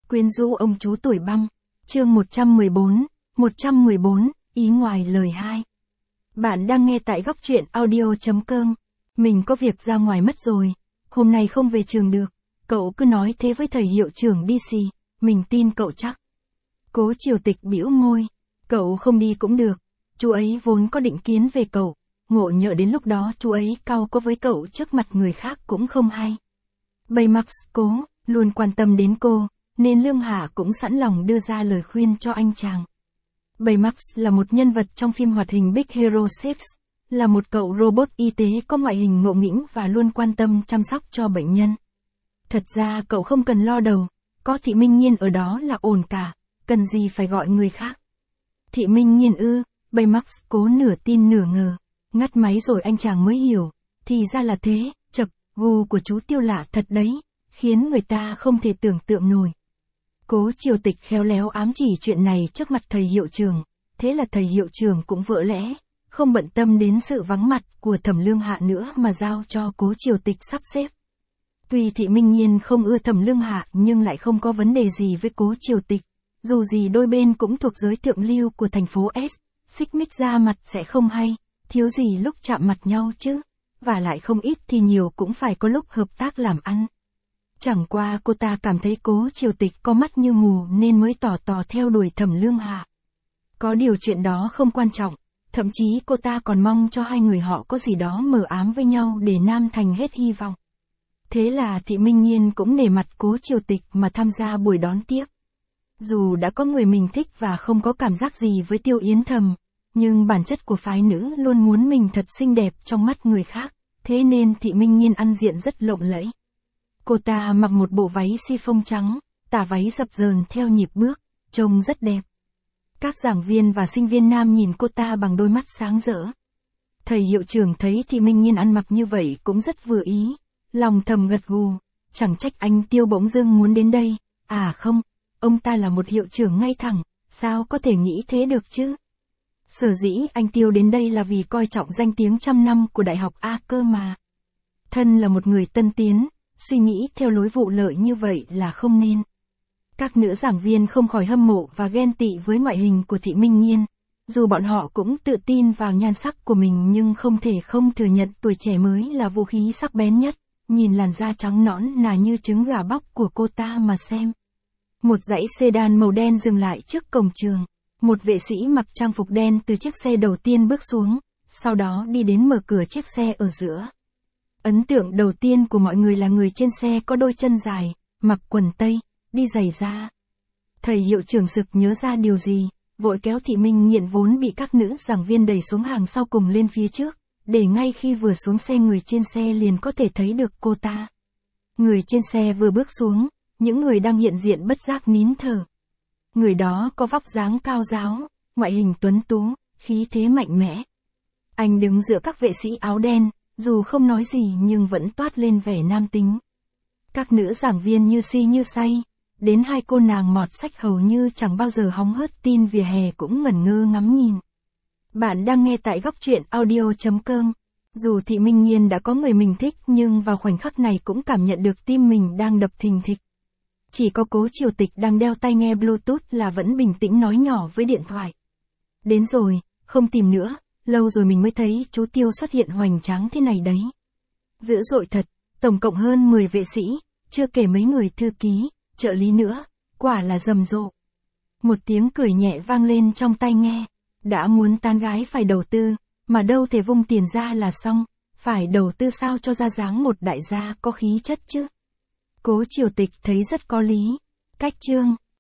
Quyến rũ ông chú tuổi băng. Chương 114, ý ngoài lời 2. Bạn đang nghe tại góc truyện audio.com. Mình có việc ra ngoài mất rồi, hôm nay không về trường được, cậu cứ nói thế với thầy hiệu trưởng đi xì, mình tin cậu chắc. Cố Triều Tịch bĩu môi, cậu không đi cũng được, chú ấy vốn có định kiến về cậu, ngộ nhỡ đến lúc đó chú ấy cau có với cậu trước mặt người khác cũng không hay. Baymax cố, luôn quan tâm đến cô, nên Lương Hạ cũng sẵn lòng đưa ra lời khuyên cho anh chàng. Baymax là một nhân vật trong phim hoạt hình Big Hero 6, là một cậu robot y tế có ngoại hình ngộ nghĩnh và luôn quan tâm chăm sóc cho bệnh nhân. Thật ra cậu không cần lo đầu, có Thị Minh Nhiên ở đó là ổn cả, cần gì phải gọi người khác. Thị Minh Nhiên ư? Baymax cố nửa tin nửa ngờ, ngắt máy rồi anh chàng mới hiểu, thì ra là thế, chậc, gu của chú Tiêu lạ thật đấy, khiến người ta không thể tưởng tượng nổi. Cố Triều Tịch khéo léo ám chỉ chuyện này trước mặt thầy hiệu trưởng, thế là thầy hiệu trưởng cũng vỡ lẽ, không bận tâm đến sự vắng mặt của Thẩm Lương Hạ nữa mà giao cho Cố Triều Tịch sắp xếp. Tuy Thị Minh Nhiên không ưa Thẩm Lương Hạ nhưng lại không có vấn đề gì với Cố Triều Tịch, dù gì đôi bên cũng thuộc giới thượng lưu của thành phố S, xích mích ra mặt sẽ không hay, thiếu gì lúc chạm mặt nhau chứ, và lại không ít thì nhiều cũng phải có lúc hợp tác làm ăn. Chẳng qua cô ta cảm thấy Cố Triều Tịch có mắt như mù nên mới tò theo đuổi Thẩm Lương Hạ. Có điều chuyện đó không quan trọng, thậm chí cô ta còn mong cho hai người họ có gì đó mờ ám với nhau để Nam Thành hết hy vọng. Thế là Thị Minh Nhiên cũng nể mặt Cố Triều Tịch mà tham gia buổi đón tiếp. Dù đã có người mình thích và không có cảm giác gì với Tiêu Yến Thầm, nhưng bản chất của phái nữ luôn muốn mình thật xinh đẹp trong mắt người khác, thế nên Thị Minh Nhiên ăn diện rất lộng lẫy. Cô ta mặc một bộ váy si-phông trắng, tà váy dập dờn theo nhịp bước, trông rất đẹp. Các giảng viên và sinh viên nam nhìn cô ta bằng đôi mắt sáng rỡ. Thầy hiệu trưởng thấy Thị Minh Nhiên ăn mặc như vậy cũng rất vừa ý, lòng thầm gật gù, chẳng trách anh Tiêu bỗng dưng muốn đến đây, à không, ông ta là một hiệu trưởng ngay thẳng, sao có thể nghĩ thế được chứ? Sở dĩ anh Tiêu đến đây là vì coi trọng danh tiếng trăm năm của Đại học A cơ mà. Thân là một người tân tiến, suy nghĩ theo lối vụ lợi như vậy là không nên. Các nữ giảng viên không khỏi hâm mộ và ghen tị với ngoại hình của Thị Minh Nhiên. Dù bọn họ cũng tự tin vào nhan sắc của mình nhưng không thể không thừa nhận tuổi trẻ mới là vũ khí sắc bén nhất. Nhìn làn da trắng nõn nà như trứng gà bóc của cô ta mà xem. Một dãy sedan màu đen dừng lại trước cổng trường. Một vệ sĩ mặc trang phục đen từ chiếc xe đầu tiên bước xuống, sau đó đi đến mở cửa chiếc xe ở giữa. Ấn tượng đầu tiên của mọi người là người trên xe có đôi chân dài, mặc quần tây, đi giày da. Thầy hiệu trưởng sực nhớ ra điều gì, vội kéo Thị Minh Nhiên vốn bị các nữ giảng viên đẩy xuống hàng sau cùng lên phía trước, để ngay khi vừa xuống xe người trên xe liền có thể thấy được cô ta. Người trên xe vừa bước xuống, những người đang hiện diện bất giác nín thở. Người đó có vóc dáng cao ráo, ngoại hình tuấn tú, khí thế mạnh mẽ. Anh đứng giữa các vệ sĩ áo đen, dù không nói gì nhưng vẫn toát lên vẻ nam tính. Các nữ giảng viên như si như say, đến hai cô nàng mọt sách hầu như chẳng bao giờ hóng hớt tin vỉa hè cũng ngẩn ngơ ngắm nhìn. Bạn đang nghe tại góc truyện audio.com. Dù Thị Minh Nhiên đã có người mình thích nhưng vào khoảnh khắc này cũng cảm nhận được tim mình đang đập thình thịch. Chỉ có Cố Triều Tịch đang đeo tai nghe Bluetooth là vẫn bình tĩnh nói nhỏ với điện thoại. Đến rồi, không tìm nữa, lâu rồi mình mới thấy chú Tiêu xuất hiện hoành tráng thế này đấy. Dữ dội thật, tổng cộng hơn 10 vệ sĩ, chưa kể mấy người thư ký, trợ lý nữa, quả là rầm rộ. Một tiếng cười nhẹ vang lên trong tai nghe, đã muốn tán gái phải đầu tư, mà đâu thể vung tiền ra là xong, phải đầu tư sao cho ra dáng một đại gia có khí chất chứ. Cố Triều Tịch thấy rất có lý. Cách chương